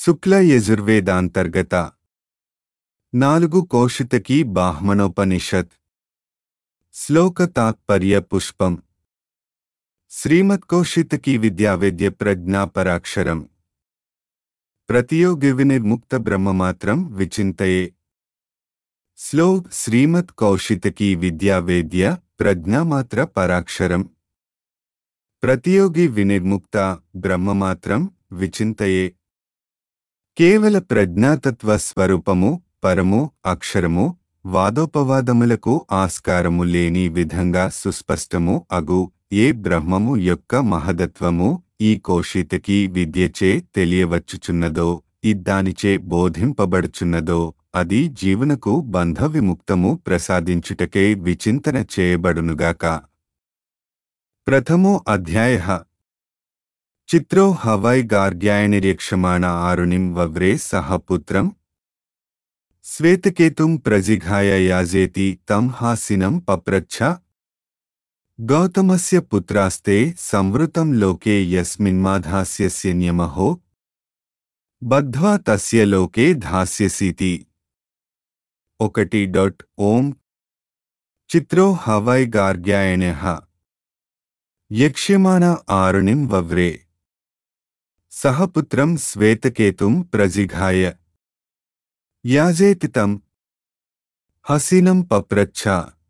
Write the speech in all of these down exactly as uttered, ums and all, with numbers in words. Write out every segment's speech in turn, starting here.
శుక్ల యజుర్వేదాంతర్గత నాలుగు కౌశితకీ బ్రాహ్మణోపనిషత్ శ్లోక తాత్పర్య పుష్పం శ్రీమత్కౌశితకీ విద్యావేద్య ప్రజ్ఞా పరాక్షరం ప్రతియోగి వినిర్ముక్త బ్రహ్మమాత్రం విచింతయే. శ్లోక్ శ్రీమత్ కౌశితకీ విద్యావేద్య ప్రజ్ఞామాత్ర పరాక్షరం ప్రతియోగి వినిర్ముక్త బ్రహ్మమాత్రం విచింతయే. కేవల ప్రజ్ఞాతత్వ స్వరూపము పరము అక్షరము వాదోపవాదములకు ఆస్కారము లేని విధంగా సుస్పష్టము అగు ఏ బ్రహ్మము యొక్క మహదత్వము ఈ కౌశితకీ విద్యచే తెలియవచ్చుచున్నదో ఇద్దానిచే బోధింపబడుచున్నదో అది జీవునకు బంధ విముక్తము ప్రసాదించుటకే విచింతన చేయబడునుగాక. ప్రథమో అధ్యాయః చిత్రో హవై గార్గ్యాయనిరీక్షమాణ ఆరుణిం వవ్రే సహ పుత్రం శ్వేతకేతుం ప్రజిఘాయ యాజేతి తం హాసినం పప్రచ్ఛ. గౌతమస్య పుత్రాస్తే సంవృతం లోకే యస్మిన్మాధాస్యస్య న్యమహో బద్ధ్వా తస్య లోకే ధాస్యసీతి. ఒకటి డాట్ ఓం చిత్రో హవై గార్గ్యాయణః యక్ష్యమాణ ఆరుణిం వవ్రే సహ పుత్రం శ్వేతకేతుం ప్రజిఘాయ యాజేతి తం హసినం పప్రచ్ఛ.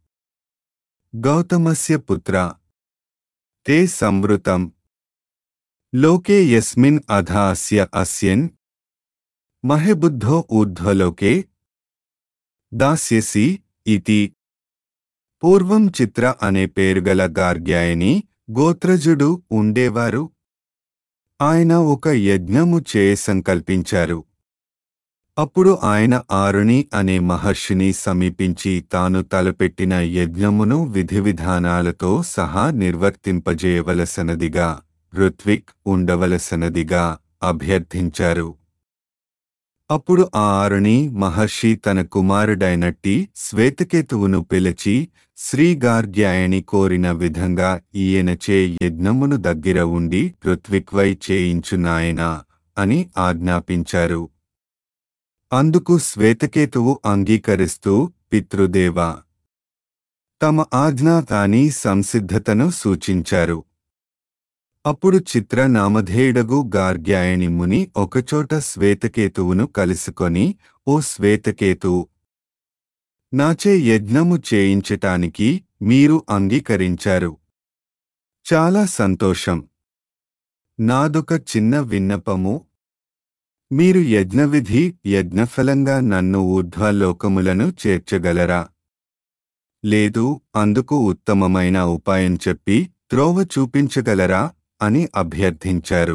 గౌతమస్య పుత్రా తే సంవృతం లోకే యస్మిన్ అధా అస్య అస్యన్ మహేబుద్ధో ఊర్ధ్వలోకే దాస్యసి ఇతి. పూర్వం చిత్ర అనే పేరుగల గార్గ్యాయని గోత్రజుడు ఉండేవారు. ఆయన ఒక యజ్ఞము చేయ సంకల్పించారు. అప్పుడు ఆయన ఆరుణి అనే మహర్షిని సమీపించి తాను తలపెట్టిన యజ్ఞమును విధివిధానాలతో సహా నిర్వర్తింపజేయవలసనదిగా ఋత్విక్ ఉండవలసనదిగా అభ్యర్థించారు. అప్పుడు ఆ ఆరుణి మహర్షి తన కుమారుడైనట్టి శ్వేతకేతువును పిలిచి శ్రీ గార్గ్యాయని కోరిన విధంగా ఈయనచే యజ్ఞమును దగ్గర ఉండి ఋత్విక్వై చేయించునాయనా అని ఆజ్ఞాపించారు. అందుకు శ్వేతకేతువు అంగీకరిస్తూ పితృదేవా తమ ఆజ్ఞాతాని సంసిద్ధతను సూచించారు. అప్పుడు చిత్ర నామధేయుడగు గార్గ్యాయని ముని ఒకచోట శ్వేతకేతువును కలుసుకొని, ఓ శ్వేతకేతు, నాచే యజ్ఞము చేయించటానికి మీరు అంగీకరించారు. చాలా సంతోషం. నాదొక చిన్న విన్నపము. మీరు యజ్ఞవిధి యజ్ఞఫలంగా నన్ను ఊర్ధ్వలోకములను చేర్చగలరా? లేదు, అందుకు ఉత్తమమైన ఉపాయం చెప్పి త్రోవ చూపించగలరా అని అభ్యర్థించారు.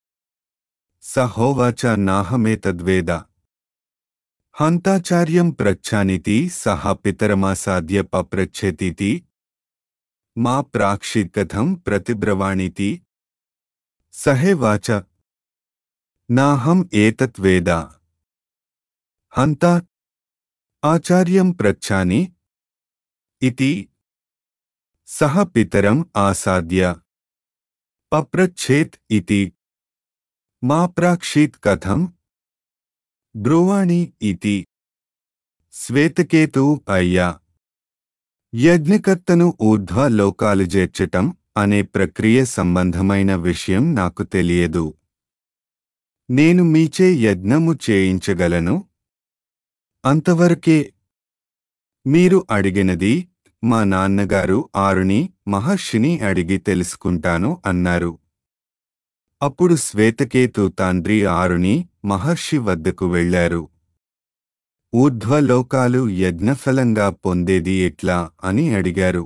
సహోవాచ నాహమేతద్వేద హంతాచార్యం ప్రచ్ఛానితి సహ పితరమాసాద్య పప్రచ్ఛేతితి మా ప్రాక్షిత్కథం ప్రతిబ్రవాణితి. సహేవాచ నాహం ఏతత్ వేద హంతా ఆచార్యం ప్రచ్ఛాని ఇతి సహ పితరం ఆసాద్య పప్రచ్ఛేత్ ఇతి మా ప్రాక్షిత్ కథం బ్రువాణి ఇతి. శ్వేతకేతు అయ్యా, యజ్ఞకర్తను ఊర్ధ్వ లోకాలు చేర్చటం అనే ప్రక్రియ సంబంధమైన విషయం నాకు తెలియదు. నేను మీచే యజ్ఞము చేయించగలను. అంతవరకే. మీరు అడిగినది మా నాన్నగారు ఆరుణి మహర్షిని అడిగి తెలుసుకుంటాను అన్నారు. అప్పుడు శ్వేతకేతు తండ్రి ఆరుణి మహర్షి వద్దకు వెళ్లారు. ఊర్ధ్వలోకాలు యజ్ఞఫలంగా పొందేది ఎట్లా అని అడిగారు.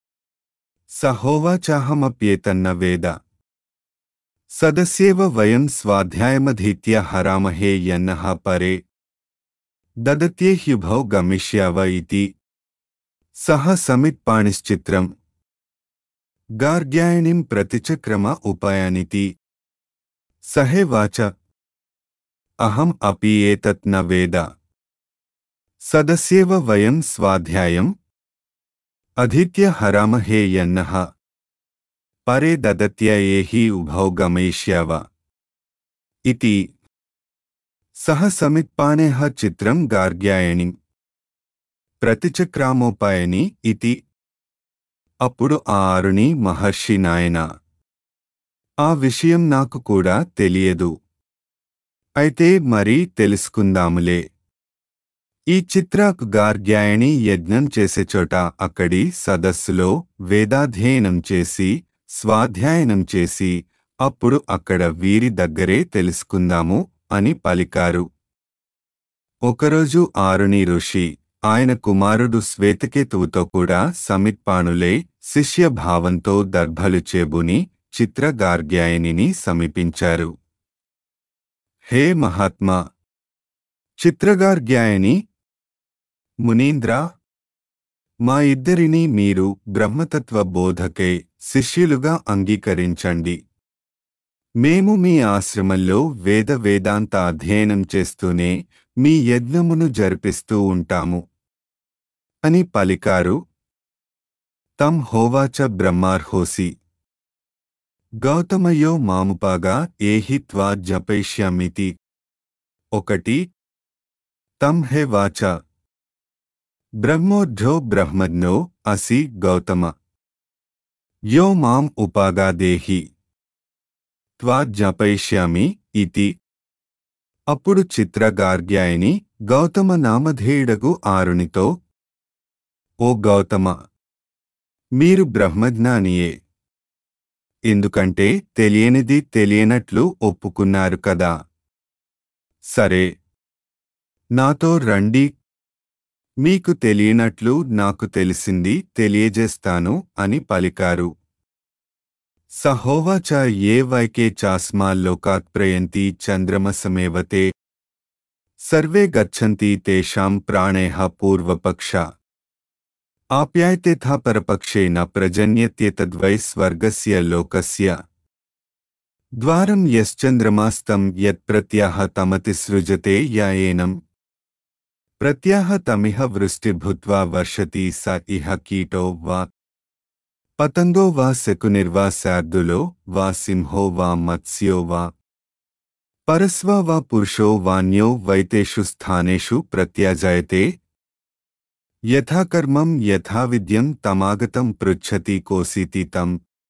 సహోవాచాహమప్యేతన్న వేద సదస్యేవ వయం స్వాధ్యాయమధీత్య హరామహే యన్నః పరే దదత్యేహ్యుభౌ గమిష్యావ ఇతి. సహ సమిత్పాణిశ్చిత్రం గార్గ్యాయనిం ప్రతిచక్రమ ఉపాయానితి. సహేవాచ అహం అపి ఏతత్ న వేద సదస్యేవ వయం స్వాధ్యాయం అధీత్య హరామహే యన్నః పరే దదత్య ఏహి ఉభౌ గమయిష్యావ ఇతి. సహ సమిత్పానేః చిత్రం గార్గ్యాయణి ప్రతిచక్రామోపాయని ఇతి. అప్పుడు ఆ అరుణి మహర్షి, నాయనా, ఆ విషయం నాకు కూడా తెలియదు. అయితే మరీ తెలుసుకుందాములే. ఈ చిత్ర గార్గ్యాయణి యజ్ఞం చేసేచోట అక్కడి సదస్సులో వేదాధ్యయనం చేసి స్వాధ్యాయనం చేసి అప్పుడు అక్కడ వీరి దగ్గరే తెలుసుకుందాము అని పలికారు. ఒకరోజు ఆరుణి ఋషి ఆయన కుమారుడు శ్వేతకేతువుతో కూడా సమిత్పాణులై శిష్యభావంతో దర్భలు చేబుని చిత్ర గార్గ్యాయనిని సమీపించారు. హే మహాత్మా చిత్రగార్గ్యాయని, మునీంద్ర, మా ఇద్దరిని మీరు బ్రహ్మతత్వ బోధకై శిష్యులుగా అంగీకరించండి. మేము మీ ఆశ్రమంలో వేద వేదాంత అధ్యయనం చేస్తూనే మీ యజ్ఞమును జరిపిస్తూ ఉంటాము అని పలికారు. తం హోవాచ బ్రహ్మార్హోసి గౌతమయో మాముపాగా ఏహి త్వా జపయిష్యామితి. ఒకటి. తం హే వాచ బ్రహ్మోర్ధ్యో బ్రహ్మజ్ఞో అసి గౌతమ యో మాం ఉపాగాదేహి త్వా జపయిష్యామి ఇతి. అప్పుడు చిత్ర గార్గ్యాయని గౌతమ నామధేయుడగు ఆరునితో, ఓ గౌతమ, మీరు బ్రహ్మజ్ఞానియే. ఎందుకంటే తెలియనిది తెలియనట్లు ఒప్పుకున్నారు కదా. సరే, నాతో రండి. మీకు తెలియనట్లు నాకు తెలిసింది తెలియజేస్తాను అని పలికారు. సహోవాచ ఏ వైకే చాస్మాల్లోకాత్ ప్రయంతి చంద్రమసమేవతే సర్వే గచ్చంతి తేషాం ప్రాణేః పూర్వపక్ష ఆప్యాయతేథా పరపక్షేన ప్రజన్యత్యేతద్వై స్వర్గస్య లోకస్య ద్వారం యశ్చంద్రమాస్తం యత్ప్రత్యాహ తమతిసృజతే యాయేనం ప్రత్యాహ తమిహ వృష్టిర్భూత్వా వర్షతి స ఇహ కీటో వా పతంగో వా శకునిర్వా శార్దులో వా సింహో వా మత్స్యో వా పరస్వా వా పురుషో వాన్యో వైతేషు స్థానేషు ప్రత్యాజాయతే యథా కర్మం యథా విద్యం తమాగతం పృచ్ఛతి కోసీతి తం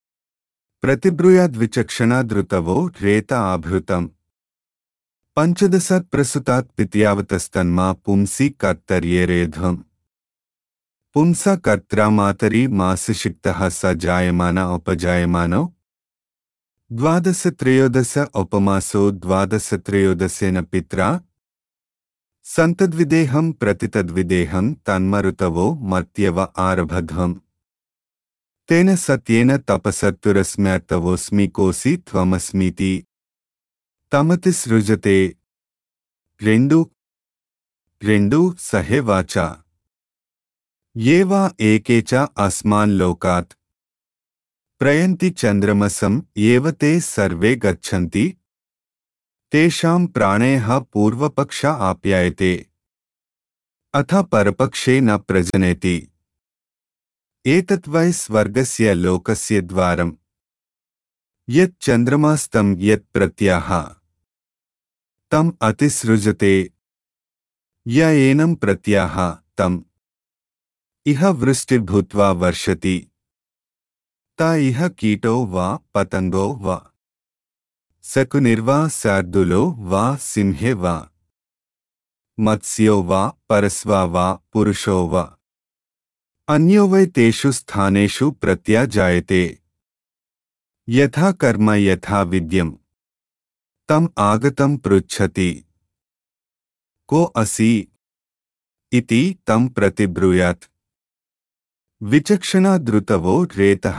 ప్రతిబ్రూయాద్విచక్షణాదృతవో రేత ఆభృతం పంచదశాత్ ప్రసుతాత్ పిత్యావతస్తన్మా పుంసి కర్తర్యేరేధ్వం పుంసా కర్త్రా మాతరి మాసిషిక్తః స జాయమాన ఉపజాయమానో ద్వాదశ త్రయోదశ ఉపమాసో ద్వాదశ త్రయోదశేన పిత్రా సంతద్విదేహం ప్రతితద్విదేహం తన్మరుతవో మర్త్యవ ఆరభధ్వం తేన సత్యేన తపసత్తురస్మ్యార్తవోస్మి కోసి త్వమస్మితి తమతి సృజతే. రెండు. రెండు సహే వాచ ఏవా ఏకేచ అస్మాన్ లోకాత్ ప్రయంతి చంద్రమసం ఏవతే సర్వే గచ్చంతి తేషాం ప్రాణేః పూర్వపక్ష ఆప్యాయతే అథ పరపక్షే న ప్రజనేతి. ఏతద్వై స్వర్గస్య లోకస్య ద్వారం యత్ చంద్రమాస్తం యత్ ప్రత్యాహ తం అతిసృజతే య ఏనం ప్రత్యాహ తం ఇహ వృష్టిర్భూత్వా వర్షతి తా ఇహ కీటో వా పతంగో వా శకునిర్వా శార్దులో వా సింహే వా మత్స్యో వా పరస్వా వా పురుషో వా అన్యో వై తేషు స్థానేషు ప్రత్యాజాయతే యథా కర్మ యథా విద్యం తం ఆగతం పృచ్ఛతి కో అసి ఇతి తం ప్రతిబ్రూయాత్ విచక్షణాదృతవో రేతః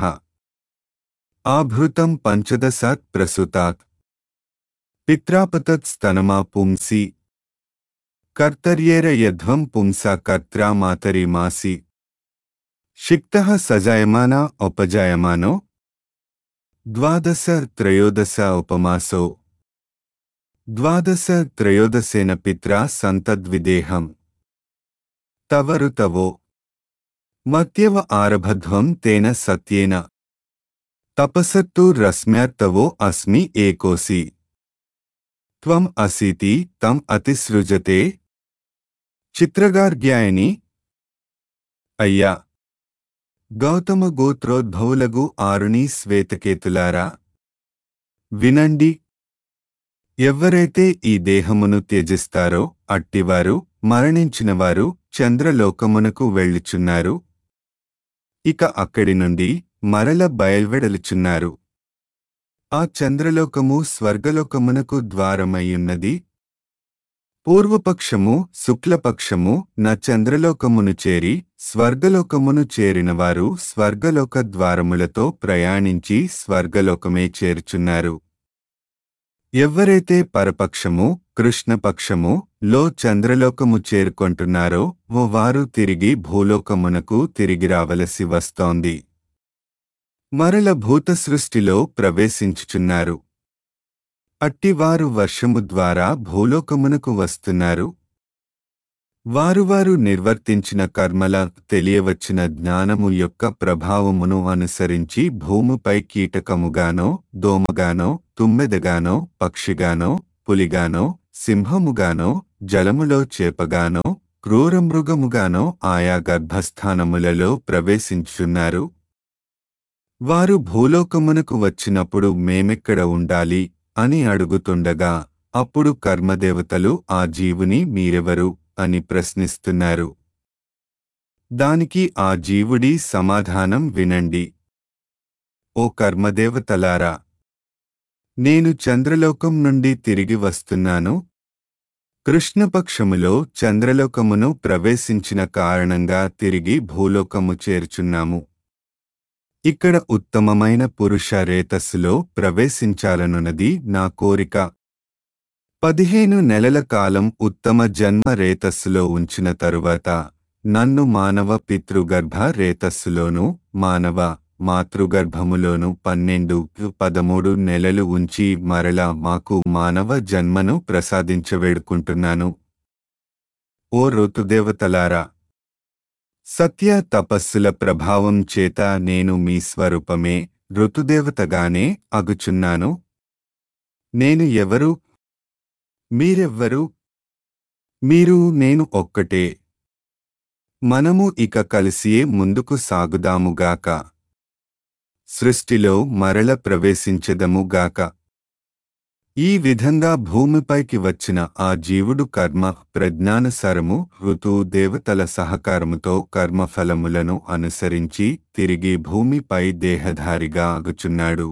ఆభృతం పంచదశాత్ ప్రసుతాత్ పిత్రాపతత్ స్తనమా పుంసి కర్తర్యేర యధ్వం పుంసా కర్త్రా మాతరి మాసి షిక్తః సజాయమానా ఉపజాయమానో ద్వాదశ త్రయోదశ ఉపమాసో ద్వాదశ త్రయోదశేన పిత్రా సంతద్విదేహం తవరుతవో మత్యవ ఆరభధ్వం తేన సత్యేన తపసత్తు రస్మ్యార్తవో అస్మి ఏకోసి త్వం అసీతి తం అతిసృజతే. చిత్రగార్గ్యాయని. అయ్యా, గౌతమ గోత్రోద్భవులగు ఆరుణి శ్వేతకేతులారా, వినండి. ఎవ్వరైతే ఈ దేహమును త్యజిస్తారో అట్టివారు మరణించినవారు చంద్రలోకమునకు వెళ్ళుచున్నారు. ఇక అక్కడి నుండి మరల బయల్వెడలుచున్నారు. ఆ చంద్రలోకము స్వర్గలోకమునకు ద్వారమయ్యున్నది. పూర్వపక్షము శుక్లపక్షము న చంద్రలోకమును చేరి స్వర్గలోకమును చేరినవారు స్వర్గలోక ద్వారములతో ప్రయాణించి స్వర్గలోకమే చేర్చున్నారు. ఎవ్వరైతే పరపక్షము కృష్ణపక్షము లో చంద్రలోకము చేరుకొంటున్నారో ఓ వారు తిరిగి భూలోకమునకు తిరిగి రావలసి వస్తోంది. మరల భూత సృష్టిలో ప్రవేశించుచున్నారు. అట్టివారు వర్షము ద్వారా భూలోకమునకు వస్తున్నారు. వారువారు నిర్వర్తించిన కర్మల తెలియవచ్చిన జ్ఞానము యొక్క ప్రభావమును అనుసరించి భూమిపై కీటకముగానో దోమగానో తుమ్మెదగానో పక్షిగానో పులిగానో సింహముగానో జలములో చేపగానో క్రూరమృగముగానో ఆయా గర్భస్థానములలో ప్రవేశించుచున్నారు. వారు భూలోకమునకు వచ్చినప్పుడు మేమెక్కడ ఉండాలి అని అడుగుతుండగా అప్పుడు కర్మదేవతలు ఆ జీవుని మీరెవరు అని ప్రశ్నిస్తున్నారు. దానికి ఆ జీవుడి సమాధానం వినండి. ఓ కర్మదేవతలారా, నేను చంద్రలోకం నుండి తిరిగి వస్తున్నాను. కృష్ణపక్షములో చంద్రలోకమును ప్రవేశించిన కారణంగా తిరిగి భూలోకము చేర్చున్నాము. ఇక్కడ ఉత్తమమైన పురుష రేతస్సులో ప్రవేశించాలనున్నది నా కోరిక. పదిహేను నెలల కాలం ఉత్తమ జన్మ రేతస్సులో ఉంచిన తరువాత నన్ను మానవ పితృగర్భ రేతస్సులోను మానవ మాతృగర్భములోను పన్నెండు పదమూడు నెలలు ఉంచి మరలా మాకు మానవ జన్మను ప్రసాదించవేడుకుంటున్నాను. ఓ ఋతుదేవతలారా, సత్య తపస్సుల ప్రభావం చేత నేను మీ స్వరూపమే ఋతుదేవతగానే అగుచున్నాను. నేను ఎవరు? మీరెవ్వరు? మీరు నేను ఒక్కటే. మనము ఇక కలిసియే ముందుకు సాగుదాముగాక. సృష్టిలో మరల ప్రవేశించెదముగాక. ఈ విధంగా భూమిపైకి వచ్చిన ఆ జీవుడు కర్మ ప్రజ్ఞానుసారము ఋతు దేవతల సహకారముతో కర్మఫలములను అనుసరించి తిరిగి భూమిపై దేహధారిగా అగుచున్నాడు.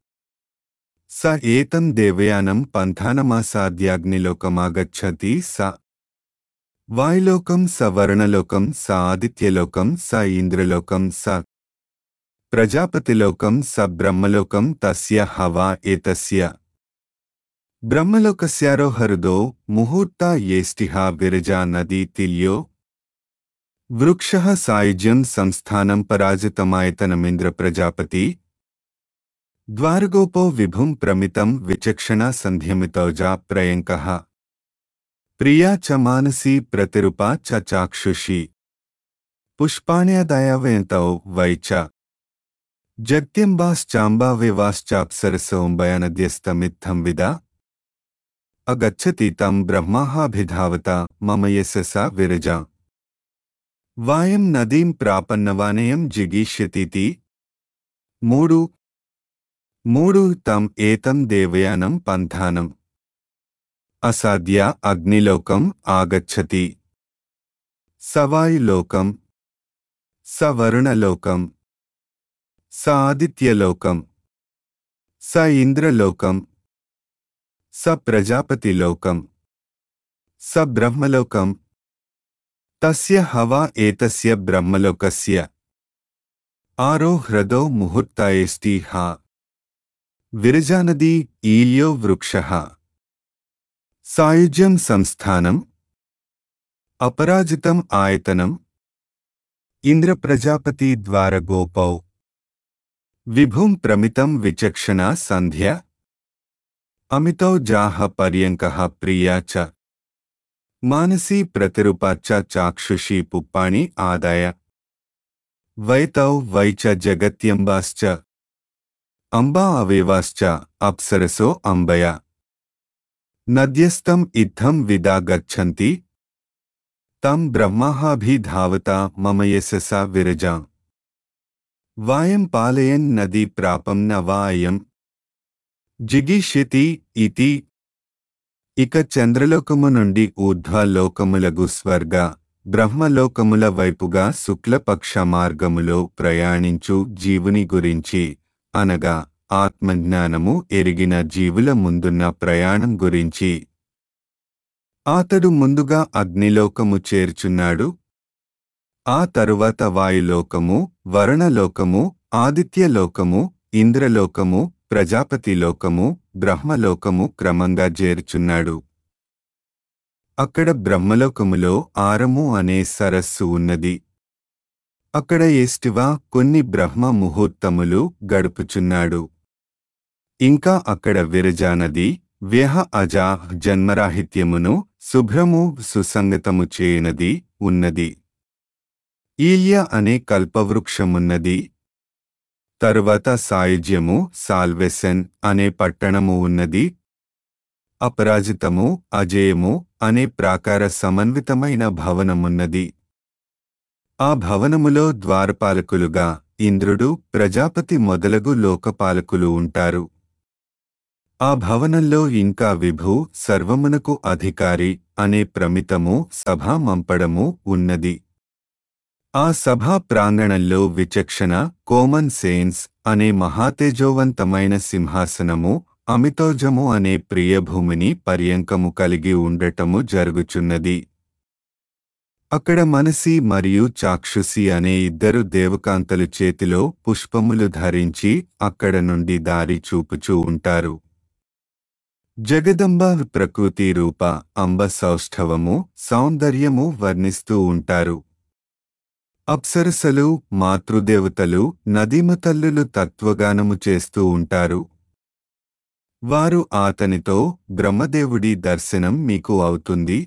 స ఏతం దేవయానం పంథానమాసాద్యాగ్నిలోకమాగచ్చతి. స వాయులోకం స వరుణలోకం స ఆదిత్యలోకం స ఇంద్రలోకం స ప్రజాపతిలోకం స బ్రహ్మలోకం తస్య హవా ఏతస్య. బ్రహ్మలోకస్యారోహరుదో ముహూర్తా యేష్టిహ విరజా నదీ తిల్యో. వృక్షః సాయుజ్యం సంస్థానం పరాజితమాయతనమింద్ర ప్రజాపతి. ద్వారగోపో విభుం ప్రమితం విచక్షణ సంధ్యమితౌజా ప్రయంకః. ప్రియా చ మానసీ ప్రతిరూపా చ చాక్షుషీ. పుష్పాణ్యాదాయావయంతౌ వై చ. జగత్యంబాశ్చాంబావేవాశ్చాప్సరసోంబయానద్యస్తమిత్థం విదా. అగచ్చతి తం బ్రహ్మాహాభిధావత మమ యశసా విరజా. వాయం నదీం ప్రాపన్నవానయం జిగీష్యతీతి. మూడు మూడు తం ఏతం దేవయానం పంథానం అసాద్య అగ్నిలోకం ఆగచ్చతి. సవాయులోకం స వరుణలోకం స ఆదిత్యలోకం స ఇంద్రలోకం స ప్రజాపతిలోకం స బ్రహ్మలోకం తస్య హవా ఏతస్య బ్రహ్మలోకస్య. ఆరో హ్రదో ముహూర్తాయేష్టిః. విరజానదీ ఈల్యో వృక్షః. సాయుజ్యం సంస్థానం అపరాజితం ఆయతనం. ఇంద్ర ప్రజాపతి ద్వారగోపౌ. విభుం ప్రమితం విచక్షణ సంధ్య. అమితౌ జాహ పర్యంకః ప్రియా చ. మానసీ ప్రతిరూపా చ చాక్షుషీ పుప్పాణి ఆదాయ. వైతౌ వై చ జగత్యంబాశ్చ. అంబా అవేవాశ్చ అప్సరసో అంబయ. నద్యస్తం ఇద్ధం విదా గచ్చంతి తం బ్రహ్మాభిధావత మమ యశసా విరజా వాయం పాలయన్ నదీ ప్రాపం న వా అయం జిగీషితి ఇతి. ఇక చంద్రలోకము నుండి ఊర్ధ్వలోకములగు స్వర్గ బ్రహ్మలోకముల వైపుగా శుక్లపక్ష మార్గములో ప్రయాణించు జీవుని గురించి, అనగా ఆత్మజ్ఞానము ఎరిగిన జీవుల ముందున్న ప్రయాణం గురించి. అతడు ముందుగా అగ్నిలోకము చేర్చున్నాడు. ఆ తరువాత వాయులోకము, వరుణలోకము, ఆదిత్యలోకము, ఇంద్రలోకము, ప్రజాపతిలోకము, బ్రహ్మలోకము క్రమంగా చేర్చున్నాడు. అక్కడ బ్రహ్మలోకములో ఆరము అనే సరస్సు ఉన్నది. అక్కడ ఎస్టివా కొన్ని బ్రహ్మ ముహూర్తములు గడుపుచున్నాడు. ఇంకా అక్కడ విరజానది వ్యహ అజా జన్మరాహిత్యమును శుభ్రము సుసంగతము చేయనది ఉన్నది. ఈల్య అనే కల్పవృక్షమున్నది. తరువాత సాయుజ్యము సాల్వెసెన్ అనే పట్టణము ఉన్నది. అపరాజితము అజేయము అనే ప్రాకార సమన్వితమైన భవనమున్నది. ఆ భవనములో ద్వారపాలకులుగా ఇంద్రుడు, ప్రజాపతి మొదలగు లోకపాలకులు ఉంటారు. ఆ భవనంలో ఇంకా విభు, సర్వమునకు అధికారి అనే ప్రమితము సభా మంపడము ఉన్నది. ఆ సభా ప్రాంగణంలో విచక్షణ కోమన్ సెన్స్ అనే మహాతేజోవంతమైన సింహాసనము, అమితోజము అనే ప్రియభూమిని పర్యంకము కలిగి ఉండటము జరుగుచున్నది. అక్కడ మనసి మరియు చాక్షుసి అనే ఇద్దరు దేవకాంతలు చేతిలో పుష్పములు ధరించి అక్కడ నుండి దారి చూపుచూ ఉంటారు. జగదంబ ప్రకృతి రూప అంబ సౌష్ఠవము సౌందర్యము వర్ణిస్తూ ఉంటారు. అప్సరసలు, మాతృదేవతలు, నదీమతల్లులు తత్వగానము చేస్తూ ఉంటారు. వారు అతనితో బ్రహ్మదేవుడి దర్శనం మీకు అవుతుంది.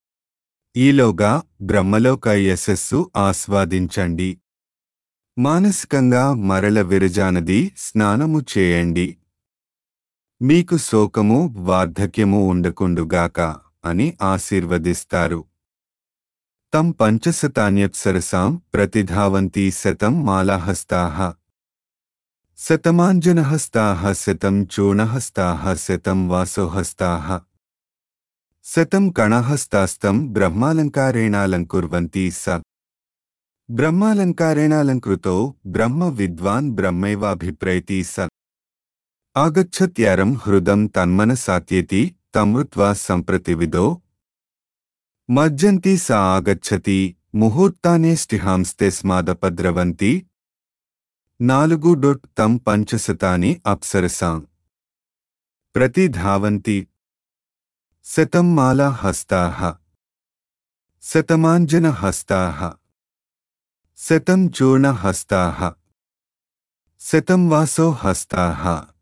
ఈలోగా బ్రహ్మలోక యశస్సు ఆస్వాదించండి. మానసికంగా మరల విరజానది స్నానము చేయండి. మీకు శోకము వార్ధక్యము ఉండకుండుగాక అని ఆశీర్వదిస్తారు. తం పంచశతాన్యప్సరసాం ప్రతిధావంతి శతం మాలాహస్తాః శతమాంజనహస్తాః శతం చూర్ణహస్తాః శతం వాసోహస్తాః శతం కణహస్తాస్తం బ్రహ్మాలంకారేణాలంకుర్వంతి స. బ్రహ్మాలంకారేణాలంకృతో బ్రహ్మ విద్వాన్ బ్రహ్మైవాభిప్రైతి స. ఆగచ్చత్యారం హృదం తన్మనసాత్యేతి తమృత్వా సంప్రతివిదో మజ్జంతి స ఆగచ్చతి ముహూర్తానేష్టిహాంస్తేస్మాదపద్రవంతి. నాలుగు డొట్ తం పంచశతాని అప్సరసాం ప్రతిధావంతి శతం మాలా హస్తాః శతమాంజన హస్తాః శతం చూర్ణ హస్తాః శతం వాసో హస్తాః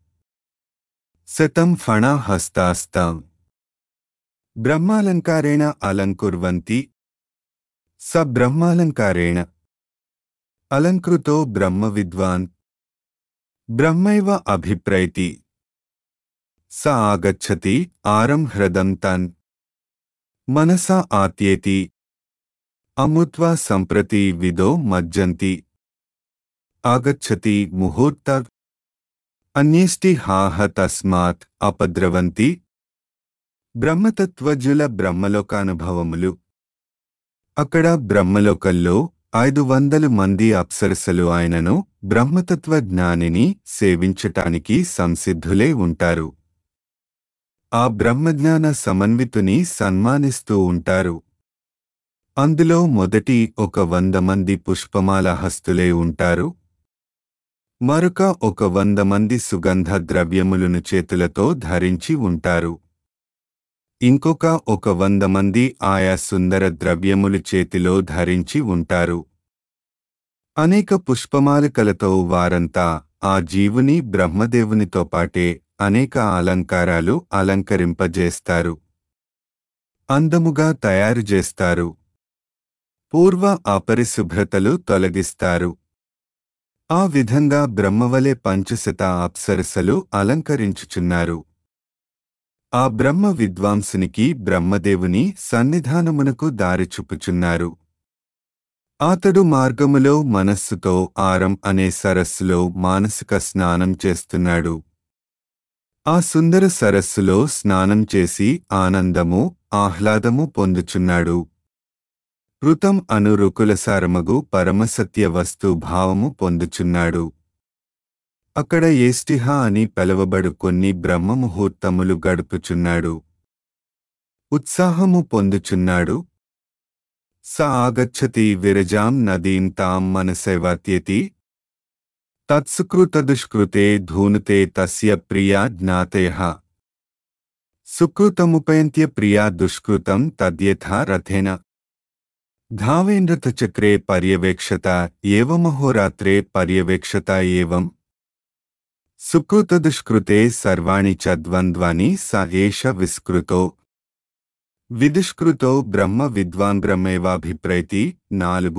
శతం ఫణా హస్తాస్తాం బ్రహ్మాలంకారేణ అలంకుర్వంతి. స బ్రహ్మాలంకారేణ అలంకృతో బ్రహ్మ విద్వాన్ బ్రహ్మైవ అభిప్రైతి. స ఆగచ్చతి ఆరం హ్రదం తన్ మనసా ఆత్యేతి అముత్వా సంప్రతి విదో మజ్జంతి. ఆగచ్చతి ముహూర్త అన్యేష్టి హాహ తస్మాత్ అపద్రవంతి. బ్రహ్మతత్వజ్ఞుల బ్రహ్మలోకానుభవములు. అక్కడ బ్రహ్మలోకంలో ఐదు వందలు మంది అప్సరసలు ఆయనను బ్రహ్మతత్వ జ్ఞానిని సేవించటానికి సంసిద్ధులే ఉంటారు. ఆ బ్రహ్మజ్ఞాన సమన్వితుని సన్మానిస్తూ ఉంటారు. అందులో మొదటి ఒక వంద మంది పుష్పమాల హస్తులే ఉంటారు. మరొక ఒక వంద మంది సుగంధ ద్రవ్యములను చేతులతో ధరించి ఉంటారు. ఇంకొక ఒక వంద మంది ఆయా సుందర ద్రవ్యములు చేతిలో ధరించి ఉంటారు. అనేక పుష్పమాలికలతో వారంతా ఆ జీవుని బ్రహ్మదేవునితో పాటే అనేక అలంకారాలు అలంకరింపజేస్తారు, అందముగా తయారు చేస్తారు, పూర్వ అపరిశుభ్రతలు తొలగిస్తారు. ఆ విధంగా బ్రహ్మవలె పంచశత అప్సరసలు అలంకరించుచున్నారు. ఆ బ్రహ్మ విద్వాంసునికి బ్రహ్మదేవుని సన్నిధానమునకు దారి చూపుచున్నారు. అతడు మార్గములో మనస్సుతో ఆరం అనే సరస్సులో మానసిక స్నానం చేస్తున్నాడు. ఆ సుందర సరస్సులో స్నానం చేసి ఆనందము, ఆహ్లాదము పొందుచున్నాడు. ఋతం అను రుకులసారమగు పరమసత్య వస్తు భావము పొందుచున్నాడు. అక్కడ ఏష్టిహ అని పిలవబడు కొన్ని బ్రహ్మముహూర్తములు గడుపుచున్నాడు. ఉత్సాహము పొందుచున్నాడు. స ఆగచ్చతి విరజాం నదీం తాం మనసైవాత్యేతి తత్సుకృతదుష్కృతే ధూనుతే తస్య ప్రియా జ్ఞాతయః సుకృతముపయంత్య ప్రియా దుష్కృతం తద్యథా రథేన ధావేన్రథచక్రే పర్యవేక్షత ఏవమహోరాత్రే పర్యవేక్షత ఏవం సుకృతదుష్కృతే సర్వాణి చ ద్వంద్వాని స ఏష విస్కృతో విదుష్కృతో బ్రహ్మ విద్వాన్ బ్రహ్మేవాభిప్రైతి. నాలుగు.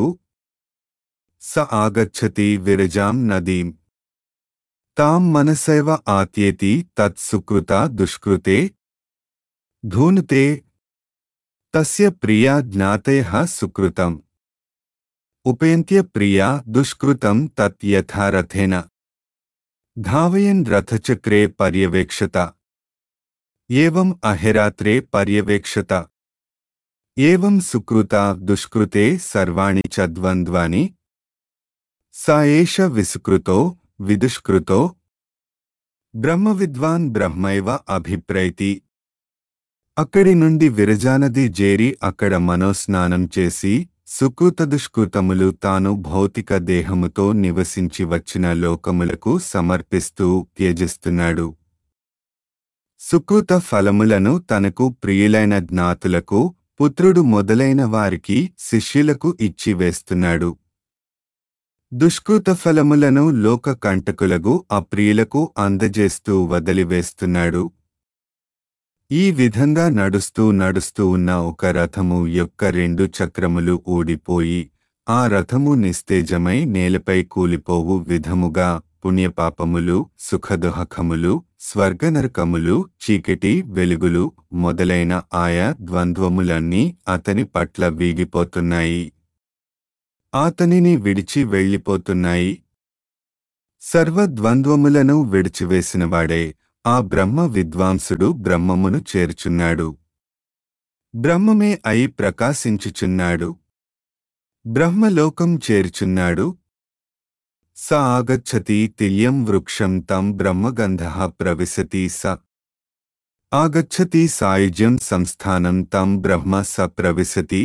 స ఆగచ్చతి విరజాం నదీం తాం మనసైవ ఆత్యేతి తత్ సుకృత దుష్కృతే ధూనుతే తస్య ప్రియా జ్ఞాతయః సుకృతం ఉపయంత్య ప్రియా దుష్కృతం తత్ యథా రథేన ధావయన్ రథచక్రే పర్యవేక్షత ఏవం అహేరాత్రే పర్యవేక్షత ఏవం సుకృత దుష్కృతే సర్వాణి చ ద్వంద్వాని స ఏష విసుకృతో విదుష్కృతో బ్రహ్మ విద్వాన్ బ్రహ్మైవ అభిప్రైతి. అక్కడి నుండి విరజానది జేరి అక్కడ మనోస్నానం చేసి సుకృతదుష్కృతములు తాను భౌతిక దేహముతో నివసించి వచ్చిన లోకములకు సమర్పిస్తూ త్యజిస్తున్నాడు. సుకృత ఫలములను తనకు ప్రియులైన జ్ఞాతులకు, పుత్రుడు మొదలైన వారికి, శిష్యులకు ఇచ్చి వేస్తున్నాడు. దుష్కృత ఫలములను లోక కంటకులకు అప్రియులకు అందజేస్తూ వదిలివేస్తున్నాడు. ఈ విధంగా నడుస్తూ నడుస్తూ ఉన్న ఒక రథము యొక్క రెండు చక్రములు ఊడిపోయి ఆ రథము నిస్తేజమై నేలపై కూలిపోవు విధముగా పుణ్యపాపములు, సుఖదుహకములు, స్వర్గనరకములు, చీకటి వెలుగులు మొదలైన ఆయా ద్వంద్వములన్నీ అతని పట్ల వీగిపోతున్నాయి. అతనిని విడిచి వెళ్ళిపోతున్నాయి. సర్వద్వంద్వములను విడిచివేసినవాడే ఆ బ్రహ్మ విద్వాంసుడు బ్రహ్మమును చేర్చున్నాడు. బ్రహ్మమే అయి ప్రకాశించుచున్నాడు. బ్రహ్మలోకం చేర్చున్నాడు. స ఆగచ్చతి తిల్యం వృక్షం తం బ్రహ్మగంధః ప్రవిశతి. స ఆగచ్చతి సాయుజ్యం సంస్థానం తం బ్రహ్మ స ప్రవిశతి.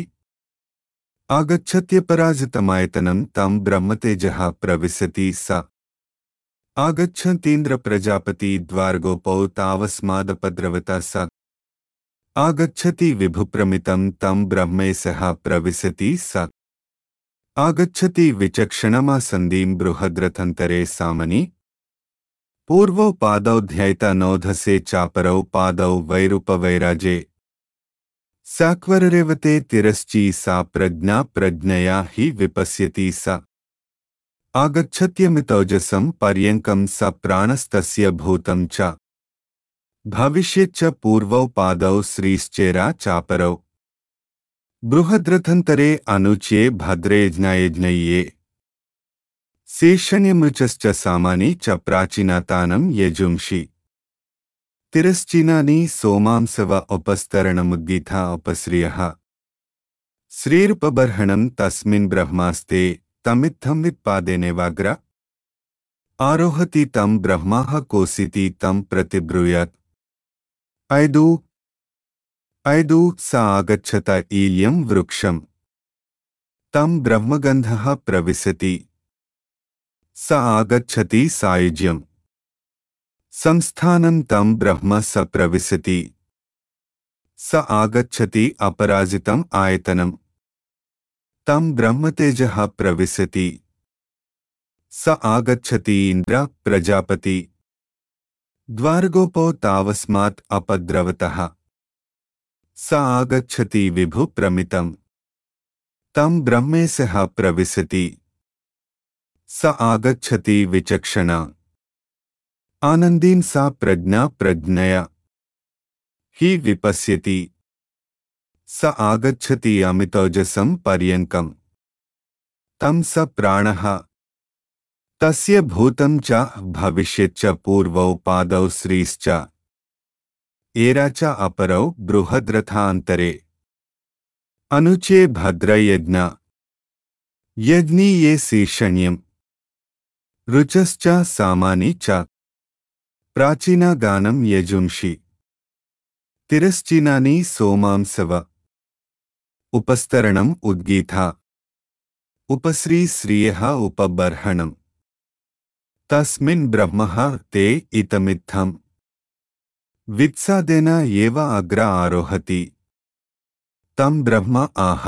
ఆగచ్చత్యపరాజితమాయతనం తం బ్రహ్మతేజః ప్రవిశతి. స ఆగచ్చతీంద్ర ప్రజాపతి ద్వారగోపౌ తావస్మాదపద్రవత. స ఆగచ్చతి విభుప్రమితం తం బ్రహ్మేశః ప్రవిశతి. స ఆగచ్చతి విచక్షణమాసందీం బృహద్రథంతరే సామని. పూర్వౌ పాదౌ ధ్యైత నోధసే చాపరౌ పాదౌ వైరూపవైరాజే. సాక్వరరేవతే తిరశ్చీ సా ప్రజ్ఞా ప్రజ్ఞయా హి విపశ్యతి. స ఆగచ్చత్యమితౌజసం పర్యంకం స ప్రాణస్తస్య భూతం చ భవిష్యచ్చ పూర్వౌ పాదౌ శ్రీశ్చేరా చాపరౌ బృహద్రథంతరే అనుచ్యే భద్రే యజ్ఞయజ్ఞయ్యే. శేషణ్యమృచశ్చ సామాని చ ప్రాచీనతానం యజుంషి. తిరశ్చీనాని సోమాంసవ ఉపస్తరణముద్గీత ఉపశ్రియః. శ్రీరుపబర్హణం తస్మిన్ బ్రహ్మాస్తే తమిత్థం విత్పాదేనేవాగ్ర. ఆరోహతి తం బ్రహ్మాః కోసితి తం ప్రతిబ్రూయాత్. ఐదు. ఐదు స ఆగచ్చత ఈల్యం వృక్షం తం బ్రహ్మగంధః ప్రవిశతి. స ఆగచ్చతి సాయుజ్యం సంస్థానం తం బ్రహ్మ స ప్రవిశతి. స ఆగచ్చతి అపరాజితం ఆయతనం తం బ్రహ్మతేజః ప్రవిశతి. స ఆగచ్చతి ఇంద్ర ప్రజాపతి ద్వారగోపౌ తావస్మాత్ అపద్రవతః. స ఆగచ్చతి విభు ప్రమితం తం బ్రహ్మేశః ప్రవిశతి. స ఆగచ్చతి విచక్షణ ఆనందీం సా ప్రజ్ఞా ప్రజ్ఞయ. హి విపశ్యతి స ఆగచ్చతి అమితోజసం పర్యంకం తం స ప్రాణః తస్య భూతం చ భవిష్యత్ చ పూర్వౌ పాదౌ శ్రీశ్చ ఏరా చ అపరౌ బృహద్రథాంతరే అనుచే భద్రయజ్ఞ యజ్ఞీయే శీర్షణ్యం రుచశ్చ సామాని చ ప్రాచీనగానం యజుంషి తిరశ్చినాని సోమాంసవ ఉపస్తరణం ఉద్గీత ఉపశ్రీ శ్రియః ఉపబర్హణం తస్మిన్ బ్రహ్మః తే ఇతమిత్థం విత్సాదేన ఏవ అగ్ర ఆరోహతి తం బ్రహ్మ ఆహ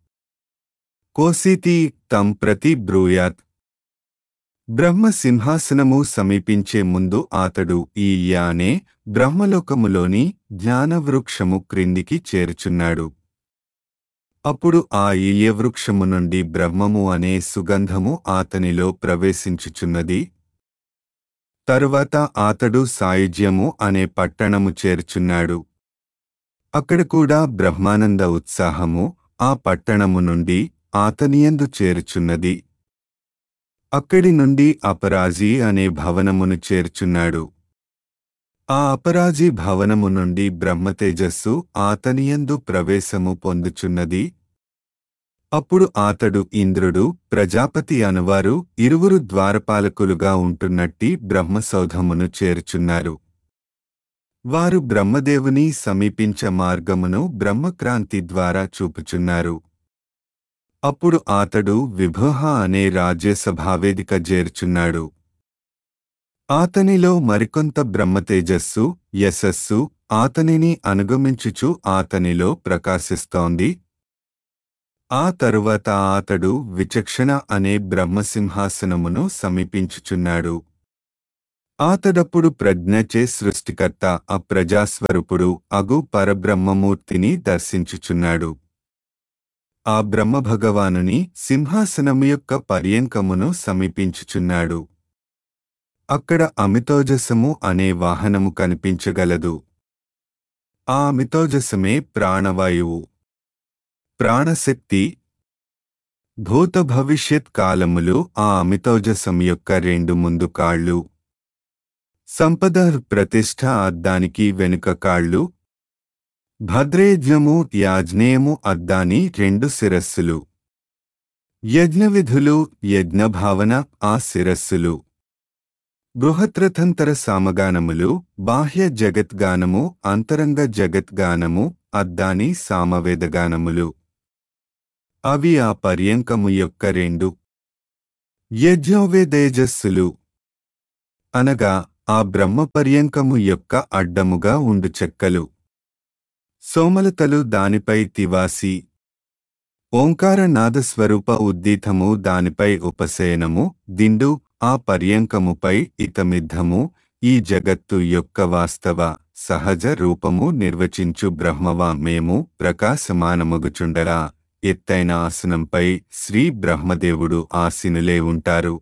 కోసీతి తం ప్రతి బ్రూయాత్ బ్రహ్మ సింహాసనము సమీపించే ముందు అతడు ఈ యానే బ్రహ్మలోకములోని జ్ఞానవృక్షము క్రిందికి చేరుచున్నాడు. అప్పుడు ఆ ఈయ వృక్షము నుండి బ్రహ్మము అనే సుగంధము అతనిలో ప్రవేశించుచున్నది. తరువాత అతడు సాయుజ్యము అనే పట్టణము చేర్చున్నాడు. అక్కడ కూడా బ్రహ్మానంద ఉత్సాహము ఆ పట్టణము నుండి అతనియందు చేర్చున్నది. అక్కడి నుండి అపరాజి అనే భవనమును చేర్చున్నాడు. ఆ అపరాజి భవనము నుండి బ్రహ్మతేజస్సు అతనియందు ప్రవేశము పొందుచున్నది. అప్పుడు అతడు ఇంద్రుడు, ప్రజాపతి అనువారు ఇరువురు ద్వారపాలకులుగా ఉంటున్నట్టి బ్రహ్మసౌధమును చేర్చున్నారు. వారు బ్రహ్మదేవుని సమీపించ మార్గమును బ్రహ్మక్రాంతి ద్వారా చూపుచున్నారు. అప్పుడు అతడు విభుః అనే రాజ్యసభావేదిక చేర్చున్నాడు. అతనిలో మరికొంత బ్రహ్మతేజస్సు, యశస్సు అతనిని అనుగమించుచు అతనిలో ప్రకాశిస్తోంది. ఆ తరువాత అతడు విచక్షణ అనే బ్రహ్మసింహాసనమును సమీపించుచున్నాడు. అతడప్పుడు ప్రజ్ఞచే సృష్టికర్త అప్రజాస్వరూపుడు అగు పరబ్రహ్మమూర్తిని దర్శించుచున్నాడు. ఆ బ్రహ్మభగవానుని సింహాసనము యొక్క పర్యంకమును సమీపించుచున్నాడు. అక్కడ అమితోజసము అనే వాహనము కనిపించగలదు. ఆ అమితోజసమే ప్రాణవాయువు, ప్రాణశక్తి. భూత భవిష్యత్ కాలములు ఆ అమితోజసం యొక్క రెండు ముందు కాళ్ళు, సంపద ప్రతిష్ఠ అద్దానికి వెనుక కాళ్ళు, భద్రేజ్ఞము యాజ్ఞేయము అద్దాని రెండు శిరస్సులు, యజ్ఞవిధులు యజ్ఞభావన ఆ శిరస్సులు, బృహత్రథంతర సామగానములు బాహ్య జగద్గానము అంతరంగ జగద్గానము అద్దాని సామవేదగానములు. అవి ఆ పర్యంకము యొక్క రెండు యజ్ఞోవేదేజస్సులు, అనగా ఆ బ్రహ్మ పర్యంకము యొక్క అడ్డముగా ఉండు చెక్కలు. సోమలతలు దానిపై తివాసి, ఓంకార నాదస్వరూప ఉద్దీతము దానిపై ఉపశయనము, దిండు ఆ పర్యంకముపై ఇతమిద్ధము. ఈ జగత్తు యొక్క వాస్తవ సహజ రూపము నిర్వచించు బ్రహ్మవా మేము ప్రకాశమానమగుచుండరా ఎత్తైన ఆసనంపై శ్రీ బ్రహ్మదేవుడు ఆసీనులే ఉంటారు.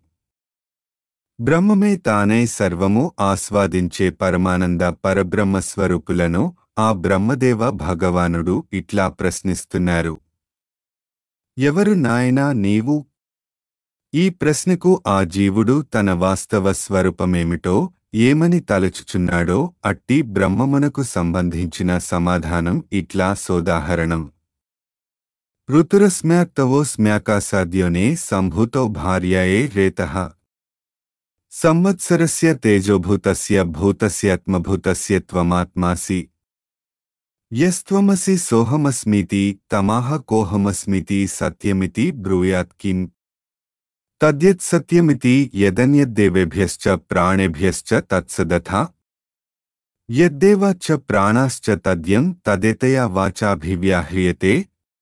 బ్రహ్మమే తానై సర్వము ఆస్వాదించే పరమానంద పరబ్రహ్మస్వరూపులను ఆ బ్రహ్మదేవ భగవానుడు ఇట్లా ప్రశ్నిస్తున్నారు. ఎవరు నాయనా నీవు? ఈ ప్రశ్నకు ఆ జీవుడు తన వాస్తవ స్వరూపమేమిటో ఏమని తలచుచున్నాడో అట్టి బ్రహ్మమునకు సంబంధించిన సమాధానం ఇట్లా సోదాహరణం. ఋతురస్మ్యాక్తవో స్మ్యాకాసాద్యోనే సంభూతో భార్యాయే రేతః సంవత్సరస్య తేజోభూతస్య భూతస్యాత్మభూతస్య త్వమాత్మాసి యస్త్వమసి సోహమస్మీతి తమాహ కోహమస్మితి సత్యమితి బ్రూయాత్ కిం తద్యత్ సత్యమితి యదన్యద్దేవేభ్యశ్చ ప్రాణేభ్యశ్చ తత్సదథా యద్దేవా చ ప్రాణాశ్చ తద్యం తదేతయా వాచాభివ్యాహ్రియతే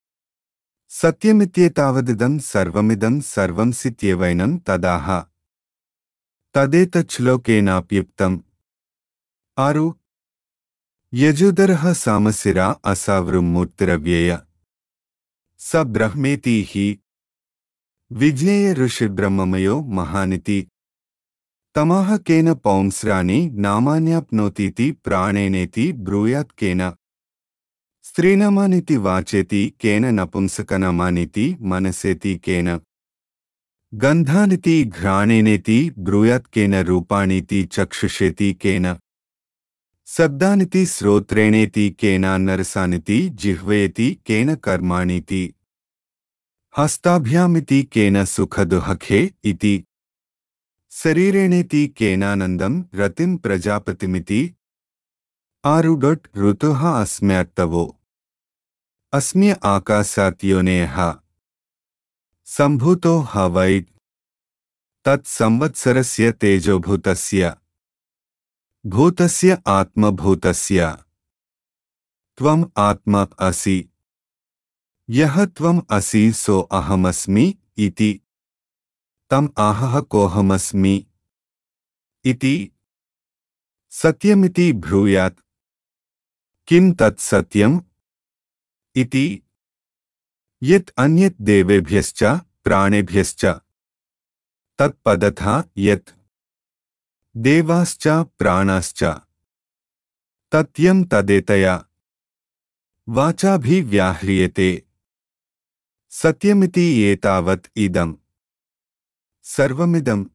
సత్యమిత్యేతావదిదం సర్వమిదం సర్వంసిత్యేవైనం తదాహ తదేతచ్లోకేనాప్యుక్తం. ఆరు యజుదరః సామశిరా అసావృమ్మూర్తిరవ్యయ స బ్రహ్మేతి హి విజ్ఞేయ ఋషిబ్రహ్మమయో మహానితి తమః కేన పౌంస్రాణి నామాన్యాప్నోతీతి ప్రాణేనేతి బ్రూయాత్ కేన స్త్రీనామానితి వాచేతి కేన నపుంసకనామానితి మనసేతి కేన గంధానితి ఘ్రాణేనేతి బ్రూయాత్ కేన రూపాణీతి చక్షుషేతి కేన శబ్దానితి శ్రోత్రేణేతి కేనాన్నరసానితి జిహ్వేతి కేన కర్మాణీతి హస్తాభ్యామితి కేన సుఖదుహఖే ఇతి శరీరేణేతి కేనానందం రతిం ప్రజాపతిమితి ఆరుడొట్ ఋతుః అస్మ్యార్తవో అస్మ్య ఆకాశాత్యోనేః సంభూతో హ వై తత్ సంవత్సరస్య తేజోభూతస్య భూతస్య ఆత్మభూతస్య త్వం ఆత్మ అసి యః త్వం అసి సో అహమస్మి ఇతి తం ఆహః కోహమస్మి ఇతి సత్యమితి బ్రూయాత్ కిం తత్ సత్యం ఇతి యత్ అన్యత్ దేవేభ్యశ్చ ప్రాణేభ్యశ్చ తత్పదథా యత్ దేవాశ్చ ప్రాణాశ్చ తత్యం తదేతయా వాచాభివ్యాహ్రియతే సత్యమితి ఏతావత్ ఇదం సర్వమిదం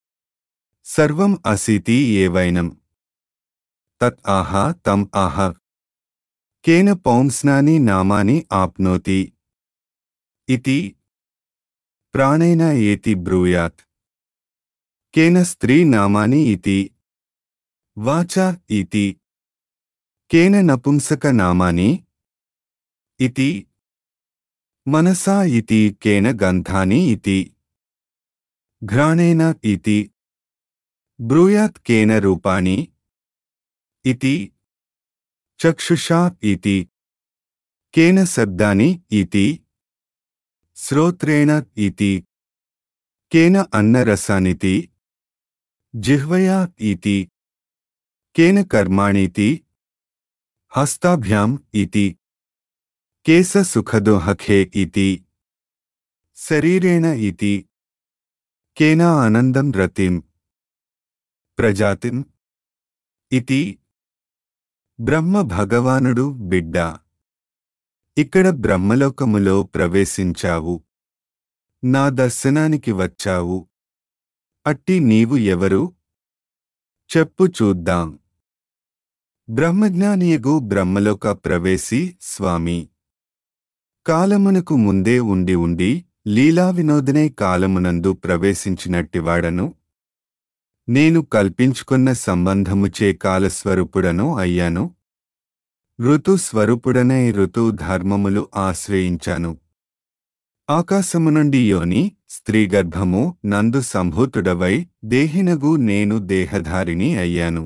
సర్వం అసితి ఏవైనం తత్ ఆహ తం ఆహ కేన పౌంస్నాని నామాని ఆప్నోతి ఇతి ప్రాణేన ఏతి బ్రూయాత్ కేన స్త్రీ నామాని ఇతి వాచా ఇతి కేన నపుంసక నామాని ఇతి మనసా ఇతి కేన గంధాని ఇతి ఘ్రాణేన ఇతి బ్రూయాత్ కేన రూపాణి ఇతి చక్షుషా ఇతి కేన శబ్దాని ఇతి శ్రోత్రేణ ఇతి కేన అన్నరసానితి జిహ్వయా ఇతి కేన కర్మాణీతి హస్తాభ్యాం ఇతి కేశ సుఖదుహఖే ఇతి శరీరేణ ఇతి కేన ఆనందం రతిం ప్రజాతిం ఇతి బ్రహ్మ భగవానుడు బిడ్డ ఇక్కడ బ్రహ్మలోకములో ప్రవేశించావు నా దర్శనానికి వచ్చావు అట్టి నీవు ఎవరు చెప్పు చూద్దాం బ్రహ్మజ్ఞానియగు బ్రహ్మలోక ప్రవేశి స్వామి కాలమునకు ముందే ఉండి ఉండి లీలా వినోదనే కాలమునందు ప్రవేశించినట్టివాడను నేను కల్పించుకున్న సంబంధముచే కాలస్వరూపుడను అయ్యాను ఋతు స్వరూపుడనై ఋతు ధర్మములు ఆశ్రయించాను ఆకాశము నుండి యోని స్త్రీగర్భము నందు సంభూతుడవై దేహినగు నేను దేహధారిణి అయ్యాను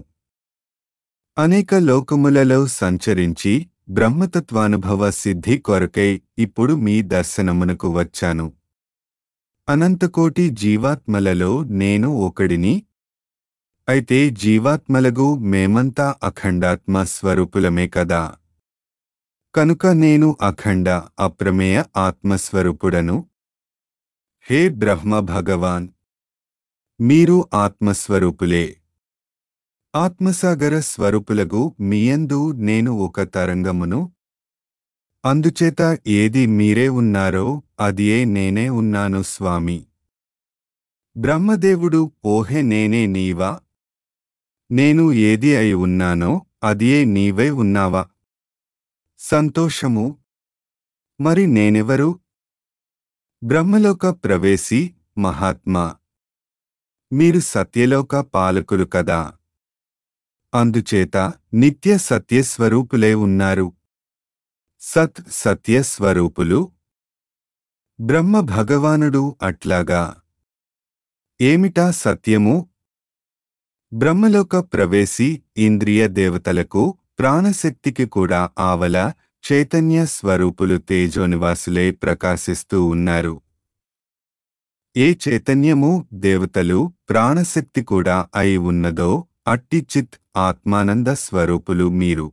అనేక లోకములలో సంచరించి బ్రహ్మతత్వానుభవ సిద్ధి కొరకై ఇప్పుడు మీ దర్శనమునకు వచ్చాను అనంతకోటి జీవాత్మలలో నేను ఒకడిని అయితే జీవాత్మలగు మేమంతా అఖండాత్మ స్వరూపులమే కదా కనుక నేను అఖండ అప్రమేయ ఆత్మస్వరూపుడను హే బ్రహ్మ భగవాన్ మీరు ఆత్మస్వరూపులే ఆత్మసాగర స్వరూపులగు మీయందు నేను ఒక తరంగమును అందుచేత ఏది మీరే ఉన్నారో అదియే నేనే ఉన్నాను స్వామి బ్రహ్మదేవుడు ఓహే నేనే నీవా నేను ఏది అయి ఉన్నానో అదియే నీవై ఉన్నావా సంతోషము మరి నేనెవరు బ్రహ్మలోక ప్రవేశి మహాత్మా మీరు సత్యలోక పాలకులు కదా అందుచేత నిత్య సత్యస్వరూపులే ఉన్నారు సత్ సత్యస్వరూపులు బ్రహ్మ భగవానుడు అట్లాగా ఏమిటా సత్యము బ్రహ్మలోక ప్రవేశి ఇంద్రియ దేవతలకు ప్రాణశక్తికి కూడా ఆవల చైతన్య స్వరూపులు తేజోనివాసులే ప్రకాశిస్తూ ఉన్నారు ఏ చైతన్యము దేవతలు ప్రాణశక్తి కూడా అయి ఉన్నదో అట్టి చిత్ ఆత్మానంద స్వరూపులు మీరు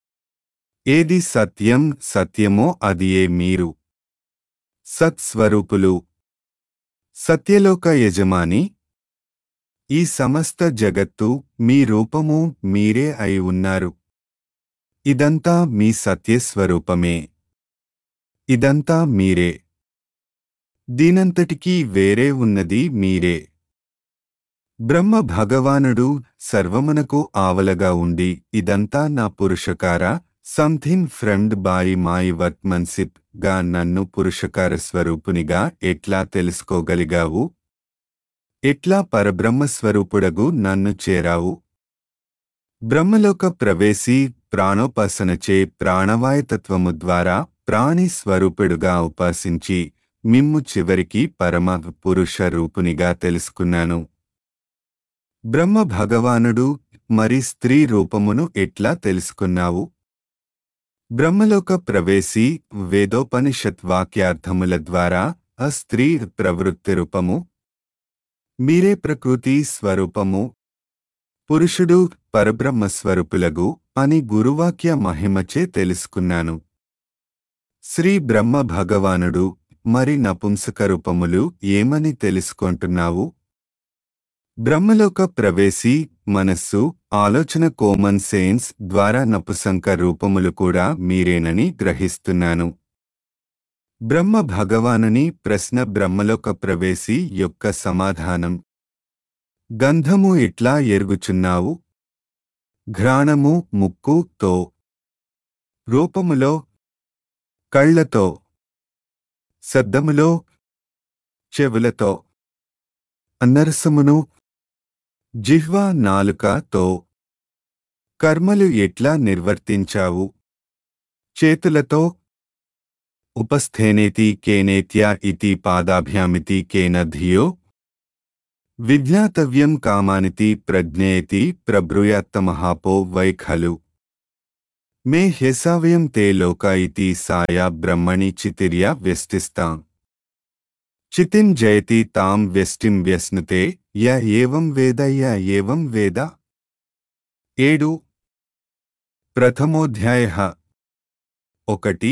ఏది సత్యం సత్యమో అదియే మీరు సత్స్వరూపులు సత్యలోక యజమాని ఈ సమస్త జగత్తు మీ రూపము మీరే అయి ఉన్నారు. ఇదంతా మీ సత్యస్వరూపమే. ఇదంతా మీరే. దీనంతటికీ వేరే ఉన్నది మీరే. బ్రహ్మ భగవానుడు సర్వమునకు ఆవలగా ఉండి ఇదంతా నా పురుషకార సంథింగ్ ఫ్రెండ్ బాయి మాయి వర్క్మన్షిప్ గా నన్ను పురుషకార స్వరూపునిగా ఎట్లా తెలుసుకోగలిగావు? ఎట్లా పరబ్రహ్మస్వరూపుడగు నన్ను చేరావు? బ్రహ్మలోక ప్రవేశి ప్రాణోపాసనచే ప్రాణవాయుతత్వము ద్వారా ప్రాణి స్వరూపుడుగా ఉపాసించి మిమ్ము చివరికి పరమ పురుష రూపునిగా తెలుసుకున్నాను. బ్రహ్మ భగవానుడు మరి స్త్రీ రూపమును ఎట్లా తెలుసుకున్నావు? బ్రహ్మలోక ప్రవేశి వేదోపనిషత్ వాక్యార్థముల ద్వారా ఆ స్త్రీ ప్రవృత్తి రూపము. మీరే ప్రకృతి స్వరూపము. పురుషుడు పరబ్రహ్మస్వరూపులగు అని గురువాక్య మహిమచే తెలుసుకున్నాను. శ్రీ బ్రహ్మ భగవానుడు మరి నపుంసక రూపములు ఏమని తెలుసుకుంటున్నావు? బ్రహ్మలోక ప్రవేశి మనస్సు ఆలోచన కామన్ సెన్స్ ద్వారా నపుంసక రూపములు కూడా మీరేనని గ్రహిస్తున్నాను. బ్రహ్మ భగవానుని ప్రశ్న బ్రహ్మలోక ప్రవేశి యొక్క సమాధానం. గంధము ఎట్లా ఎరుగుచున్నావు? ఘ్రాణము ముక్కుతో, రూపములో, కళ్ళతో, శబ్దములో, చెవులతో, అన్నరసమును, జిహ్వ నాలుకతో, కర్మలు ఎట్లా నిర్వర్తించావు? చేతులతో. ఉపస్థేనేతి కేనేత్యా ఇతి పాదాభ్యామితి కేన ధియో విజ్ఞాతవ్యం కామానితి ప్రజ్ఞేతి ప్రభ్రూయాత్తమహాపో వై ఖలు మే హ్యసావయం తే లోక ఇతి సాయా బ్రహ్మణి చితిర్యా వ్యష్టిస్తాం చితిం జయతి తాం వ్యష్టిం వ్యస్నుతే య ఏవం వేద య ఏవం వేద. ఏడు. ప్రథమోధ్యాయః. ఒకటి.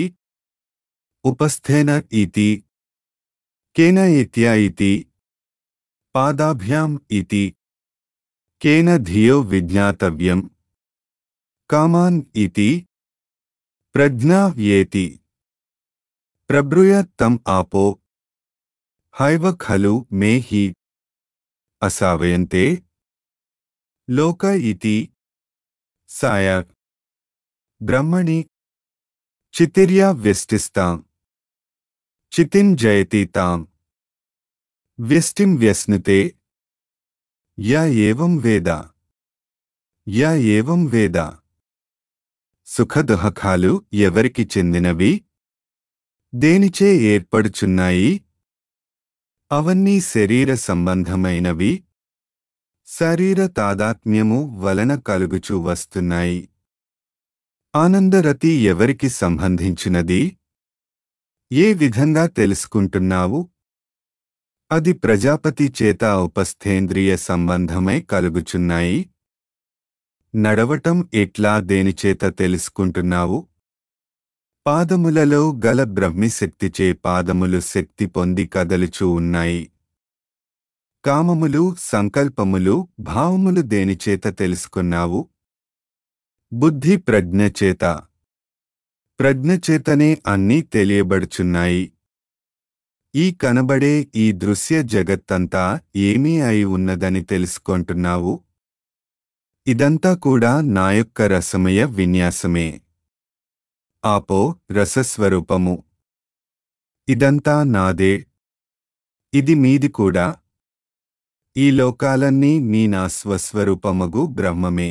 ఉపస్థేన ఇతి కేన ఇత్యా ఇతి పాదాభ్యాం ఇతి కేన ధియో విజ్ఞాతవ్యం కామాన్ ఇతి ప్రజ్ఞా యేతి ప్రభ్రూయాత్ తం ఆపో హైవ ఖలు మే హి అసావయంతే లోక ఇతి సాయ బ్రహ్మణి చితిర్యా వ్యష్టిస్తాం చితిం జయతి తాం వ్యష్టిం వ్యస్నుతే య ఏవం వేద య ఏవం వేద. సుఖదుహకాలు ఎవరికి చెందినవి? దేనిచే ఏర్పడుచున్నాయి? అవన్నీ శరీర సంబంధమైనవి. శరీర తాదాత్మ్యము వలన కలుగుచూ వస్తున్నాయి. ఆనందరతి ఎవరికి సంబంధించినది? ఏ విధంగా తెలుసుకుంటున్నావు? అది ప్రజాపతి చేత ఉపస్థేంద్రియ సంబంధమై కలుగుచున్నాయి. నడవటం ఎట్లా దేనిచేత తెలుసుకుంటున్నావు? పాదములలో గల బ్రహ్మిశక్తిచే పాదములు శక్తి పొంది కదలుచూ ఉన్నాయి. కామములు సంకల్పములు భావములు దేనిచేత తెలుసుకున్నావు? బుద్ధి ప్రజ్ఞచేత. ప్రజ్ఞచేతనే అన్నీ తెలియబడుచున్నాయి. ఈ కనబడే ఈ దృశ్య జగత్తంతా ఏమీ అయి ఉన్నదని తెలుసుకుంటున్నావు? ఇదంతా కూడా నా యొక్క రసమయ విన్యాసమే. ఆపో రసస్వరూపము. ఇదంతా నాదే. ఇది మీది కూడా. ఈ లోకాలన్నీ మీ నా స్వస్వరూపమగు బ్రహ్మమే.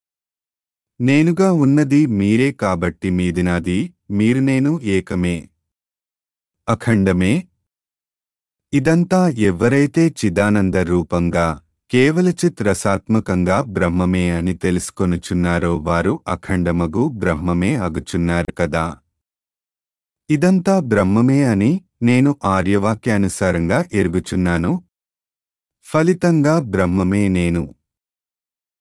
నేనుగా ఉన్నది మీరే కాబట్టి మీది నాది, మీరు నేను ఏకమే, అఖండమే. ఇదంతా ఎవరైతే చిదానంద రూపంగా కేవలచిత్ రసాత్మకంగా బ్రహ్మమే అని తెలుసుకొనుచున్నారో వారు అఖండమగు బ్రహ్మమే అగుచున్నారు కదా. ఇదంతా బ్రహ్మమే అని నేను ఆర్యవాక్యానుసారంగా ఎరుగుచున్నాను. ఫలితంగా బ్రహ్మమే నేను.